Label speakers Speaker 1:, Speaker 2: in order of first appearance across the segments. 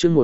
Speaker 1: chương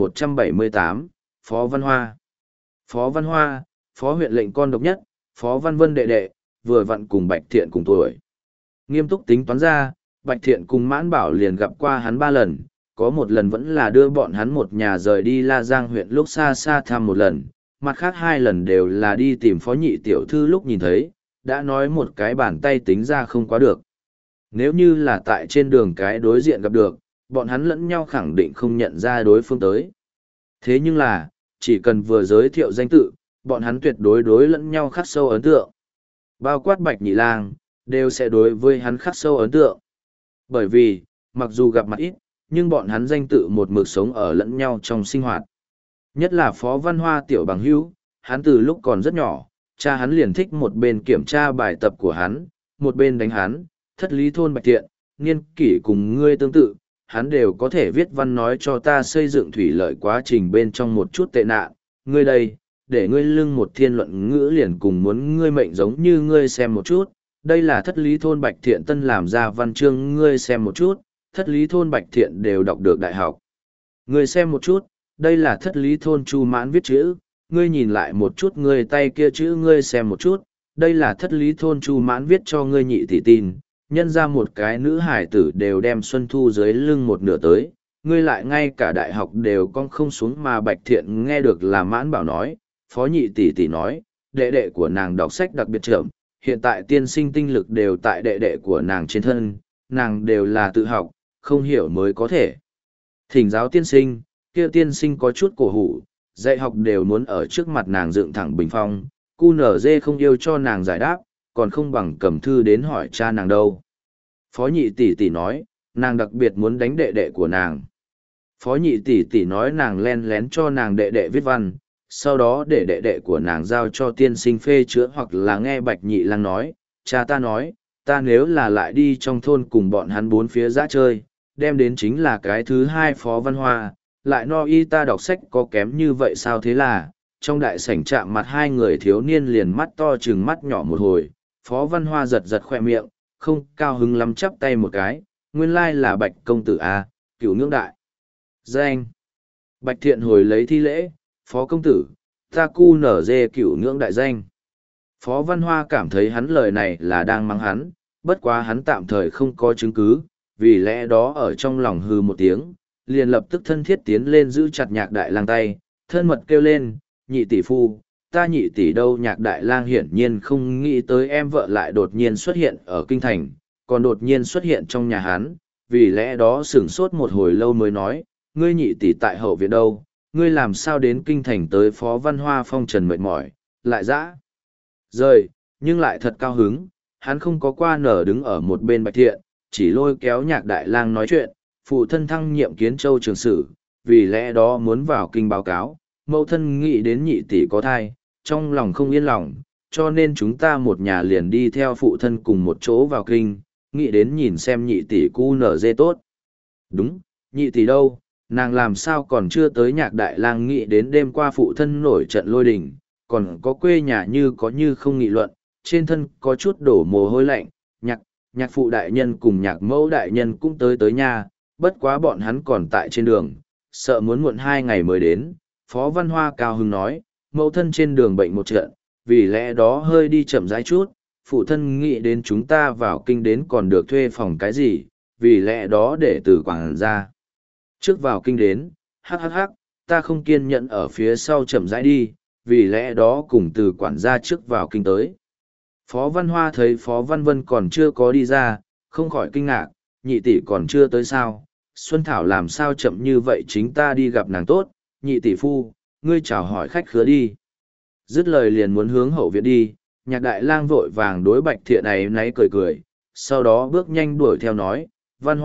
Speaker 1: 1178, Phó Văn Hoa. Phó Văn Hoa, phó huyện lệnh con độc nhất, Phó Văn Vân đệ đệ, vừa vặn cùng Bạch Thiện cùng tuổi. Nghiêm túc tính toán ra, Bạch Thiện cùng Mãn Bảo liền gặp qua hắn 3 lần, có một lần vẫn là đưa bọn hắn một nhà rời đi La Giang huyện lúc xa xa thăm một lần, mặt khác 2 lần đều là đi tìm phó nhị tiểu thư lúc nhìn thấy, đã nói một cái bàn tay tính ra không quá được. Nếu như là tại trên đường cái đối diện gặp được, bọn hắn lẫn nhau khẳng định không nhận ra đối phương tới. Thế nhưng là, chỉ cần vừa giới thiệu danh tự, bọn hắn tuyệt đối lẫn nhau khắc sâu ấn tượng. Bao quát Bạch Nhị Lang, đều sẽ đối với hắn khắc sâu ấn tượng. Bởi vì, mặc dù gặp mặt ít, nhưng bọn hắn danh tự một mực sống ở lẫn nhau trong sinh hoạt. Nhất là Phó Văn Hoa tiểu bằng hữu, hắn từ lúc còn rất nhỏ, cha hắn liền thích một bên kiểm tra bài tập của hắn, một bên đánh hắn, thất lý thôn Bạch Thiện, niên kỷ cùng ngươi tương tự, hắn đều có thể viết văn nói cho ta xây dựng thủy lợi quá trình bên trong một chút tệ nạn, ngươi đây, để ngươi lưng một thiên luận ngữ liền cùng muốn ngươi mệnh giống như ngươi xem một chút, đây là thất lý thôn Bạch Thiện tân làm ra văn chương ngươi xem một chút, thất lý thôn Bạch Thiện đều đọc được đại học. Ngươi xem một chút, đây là thất lý thôn Chu Mãn viết chữ, ngươi nhìn lại một chút ngươi tay kia chữ ngươi xem một chút, đây là thất lý thôn Chu Mãn viết cho ngươi nhị tỷ tin, nhân ra một cái nữ hải tử đều đem Xuân Thu dưới lưng một nửa tới, ngươi lại ngay cả đại học đều con không xuống mà Bạch Thiện nghe được là Mãn Bảo nói, phó nhị tỷ tỷ nói, đệ đệ của nàng đọc sách đặc biệt chậm, hiện tại tiên sinh tinh lực đều tại đệ đệ của nàng trên thân, nàng đều là tự học, không hiểu mới có thể. Thỉnh giáo tiên sinh, kia tiên sinh có chút cổ hủ, dạy học đều muốn ở trước mặt nàng dựng thẳng bình phong, cu nở dê không yêu cho nàng giải đáp, còn không bằng cầm thư đến hỏi cha nàng đâu. Phó nhị tỷ tỷ nói, nàng đặc biệt muốn đánh đệ đệ của nàng. Phó nhị tỷ tỷ nói nàng len lén cho nàng đệ đệ viết văn, sau đó để đệ đệ của nàng giao cho tiên sinh phê chữa hoặc là nghe Bạch Nhị Lang nói, cha ta nói, ta nếu là lại đi trong thôn cùng bọn hắn bốn phía dã chơi, đem đến chính là cái thứ 2 Phó Văn Hoa, lại no y ta đọc sách có kém như vậy sao thế là, trong đại sảnh chạm mặt 2 người thiếu niên liền mắt to chừng mắt nhỏ một hồi, Phó Văn Hoa giật giật khoe miệng, không cao hứng lắm chắp tay một cái, nguyên lai là Bạch công tử A, cửu ngưỡng đại. Danh. Bạch Thiện hồi lấy thi lễ, Phó công tử, ta cu nở dê cửu ngưỡng đại danh. Phó Văn Hoa cảm thấy hắn lời này là đang mắng hắn, bất quá hắn tạm thời không có chứng cứ, vì lẽ đó ở trong lòng hừ một tiếng, liền lập tức thân thiết tiến lên giữ chặt Nhạc Đại Lang tay, thân mật kêu lên, nhị tỷ phu, ta nhị tỷ đâu. Nhạc Đại Lang hiển nhiên không nghĩ tới em vợ lại đột nhiên xuất hiện ở kinh thành, còn đột nhiên xuất hiện trong nhà hắn, vì lẽ đó sửng sốt một hồi lâu mới nói, ngươi nhị tỷ tại hậu viện đâu, ngươi làm sao đến kinh thành tới. Phó Văn Hoa phong trần mệt mỏi, lại dã rời, nhưng lại thật cao hứng, hắn không có qua nở đứng ở một bên Bạch Thiện, chỉ lôi kéo Nhạc Đại Lang nói chuyện, phụ thân thăng nhiệm Kiến Châu trường sử, vì lẽ đó muốn vào kinh báo cáo, mẫu thân nghĩ đến nhị tỷ có thai, trong lòng không yên lòng, cho nên chúng ta một nhà liền đi theo phụ thân cùng một chỗ vào kinh, nghĩ đến nhìn xem nhị tỷ cu nở dê tốt. Đúng, nhị tỷ đâu, nàng làm sao còn chưa tới. Nhạc Đại Lang nghĩ đến đêm qua phụ thân nổi trận lôi đình, còn có quê nhà như có như không nghị luận, trên thân có chút đổ mồ hôi lạnh, nhạc phụ đại nhân cùng nhạc mẫu đại nhân cũng tới nhà, bất quá bọn hắn còn tại trên đường, sợ muốn muộn 2 ngày mới đến. Phó Văn Hoa cao hứng nói, mẫu thân trên đường bệnh một trận, vì lẽ đó hơi đi chậm rãi chút, phụ thân nghĩ đến chúng ta vào kinh đến còn được thuê phòng cái gì, vì lẽ đó để từ quảng ra. Trước vào kinh đến, hắc, ta không kiên nhẫn ở phía sau chậm rãi đi, vì lẽ đó cùng từ quản gia trước vào kinh tới. Phó Văn Hoa thấy Phó Văn Vân còn chưa có đi ra, không khỏi kinh ngạc, nhị tỷ còn chưa tới sao, Xuân Thảo làm sao chậm như vậy, chính ta đi gặp nàng tốt, nhị tỷ phu, ngươi chào hỏi khách khứa đi. Dứt lời liền muốn hướng hậu viện đi, Nhạc Đại Lang vội vàng đối Bạch Thiện ấy náy cười, sau đó bước nhanh đuổi theo nói, Văn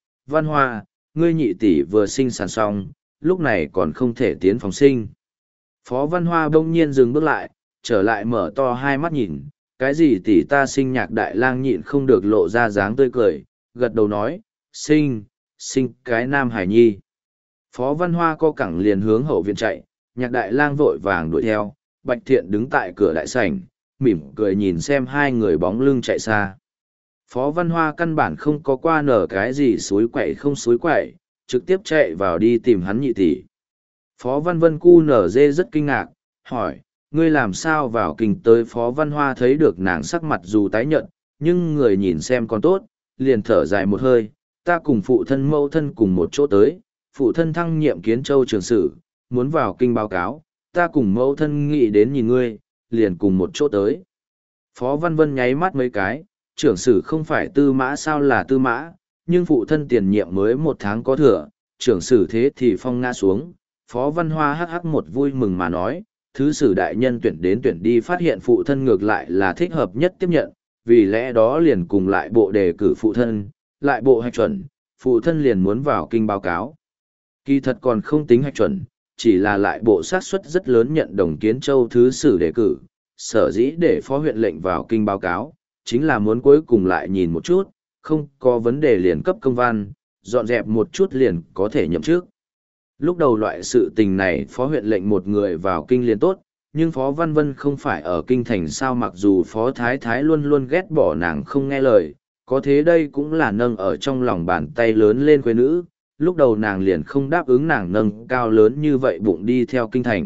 Speaker 1: Hoa, ngươi nhị tỷ vừa sinh sản xong, lúc này còn không thể tiến phòng sinh. Phó Văn Hoa bỗng nhiên dừng bước lại, trở lại mở to hai mắt nhìn, cái gì tỷ ta sinh. Nhạc Đại Lang nhịn không được lộ ra dáng tươi cười, gật đầu nói, sinh cái nam hải nhi. Phó Văn Hoa co cẳng liền hướng hậu viện chạy, Nhạc Đại Lang vội vàng đuổi theo, Bạch Thiện đứng tại cửa đại sảnh, mỉm cười nhìn xem 2 người bóng lưng chạy xa. Phó Văn Hoa căn bản không có qua nở cái gì suối quậy không suối quậy, trực tiếp chạy vào đi tìm hắn nhị tỷ. Phó Văn Vân cu nở dê rất kinh ngạc, hỏi, ngươi làm sao vào kinh tới? Phó Văn Hoa thấy được nàng sắc mặt dù tái nhợt, nhưng người nhìn xem còn tốt, liền thở dài một hơi, ta cùng phụ thân mẫu thân cùng một chỗ tới, phụ thân thăng nhiệm Kiến Châu trường sử, muốn vào kinh báo cáo, ta cùng mẫu thân nghĩ đến nhìn ngươi, liền cùng một chỗ tới. Phó Văn Vân nháy mắt mấy cái, trưởng sử không phải Tư Mã sao là Tư Mã, nhưng phụ thân tiền nhiệm mới 1 tháng có thừa, trưởng sử thế thì phong ngã xuống. Phó Văn Hoa hắc hắc một vui mừng mà nói, thứ sử đại nhân tuyển đến tuyển đi, phát hiện phụ thân ngược lại là thích hợp nhất tiếp nhận, vì lẽ đó liền cùng lại bộ đề cử phụ thân, lại bộ hạch chuẩn, phụ thân liền muốn vào kinh báo cáo. Kỳ thật còn không tính hạch chuẩn, chỉ là lại bộ xác suất rất lớn nhận đồng Kiến Châu thứ sử đề cử, sở dĩ để phó huyện lệnh vào kinh báo cáo, chính là muốn cuối cùng lại nhìn một chút, không có vấn đề liền cấp công văn, dọn dẹp một chút liền có thể nhậm chức. Lúc đầu loại sự tình này phó huyện lệnh một người vào kinh liền tốt, nhưng phó Văn Vân không phải ở kinh thành sao, mặc dù phó thái thái luôn luôn ghét bỏ nàng không nghe lời, có thế đây cũng là nâng ở trong lòng bàn tay lớn lên quê nữ, lúc đầu nàng liền không đáp ứng nàng nâng cao lớn như vậy bụng đi theo kinh thành.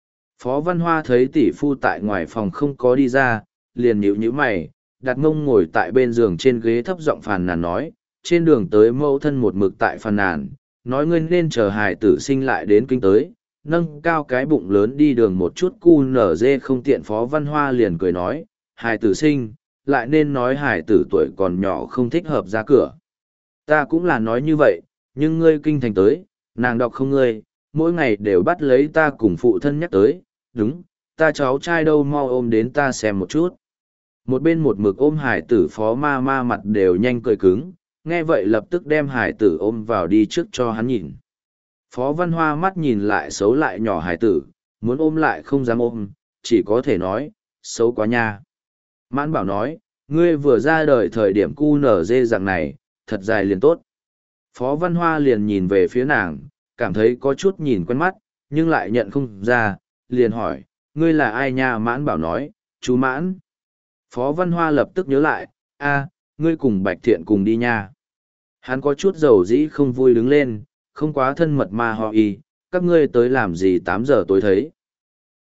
Speaker 1: Phó Văn Hoa thấy tỷ phu tại ngoài phòng không có đi ra, liền nhíu nhíu mày, đặt mông ngồi tại bên giường trên ghế thấp giọng phàn nàn nói, trên đường tới mẫu thân một mực tại phàn nàn, nói ngươi nên chờ hài tử sinh lại đến kinh tới, nâng cao cái bụng lớn đi đường một chút cu nở dê không tiện. Phó Văn Hoa liền cười nói, hài tử sinh, lại nên nói hài tử tuổi còn nhỏ không thích hợp ra cửa. Ta cũng là nói như vậy, nhưng ngươi kinh thành tới, nàng đọc không ngươi, mỗi ngày đều bắt lấy ta cùng phụ thân nhắc tới, đúng, ta cháu trai đâu, mau ôm đến ta xem một chút. Một bên một mực ôm hải tử phó ma ma mặt đều nhanh cười cứng, nghe vậy lập tức đem hải tử ôm vào đi trước cho hắn nhìn. Phó Văn Hoa mắt nhìn lại xấu lại nhỏ hải tử, muốn ôm lại không dám ôm, chỉ có thể nói, xấu quá nha. Mãn Bảo nói, ngươi vừa ra đời thời điểm cu nở dê dạng này, thật dài liền tốt. Phó Văn Hoa liền nhìn về phía nàng, cảm thấy có chút nhìn quen mắt, nhưng lại nhận không ra, liền hỏi, ngươi là ai nha? Mãn Bảo nói, chú Mãn. Phó Văn Hoa lập tức nhớ lại, a, ngươi cùng Bạch Thiện cùng đi nha. Hắn có chút dầu dĩ không vui đứng lên, không quá thân mật mà họ y, các ngươi tới làm gì 8 giờ tối thấy.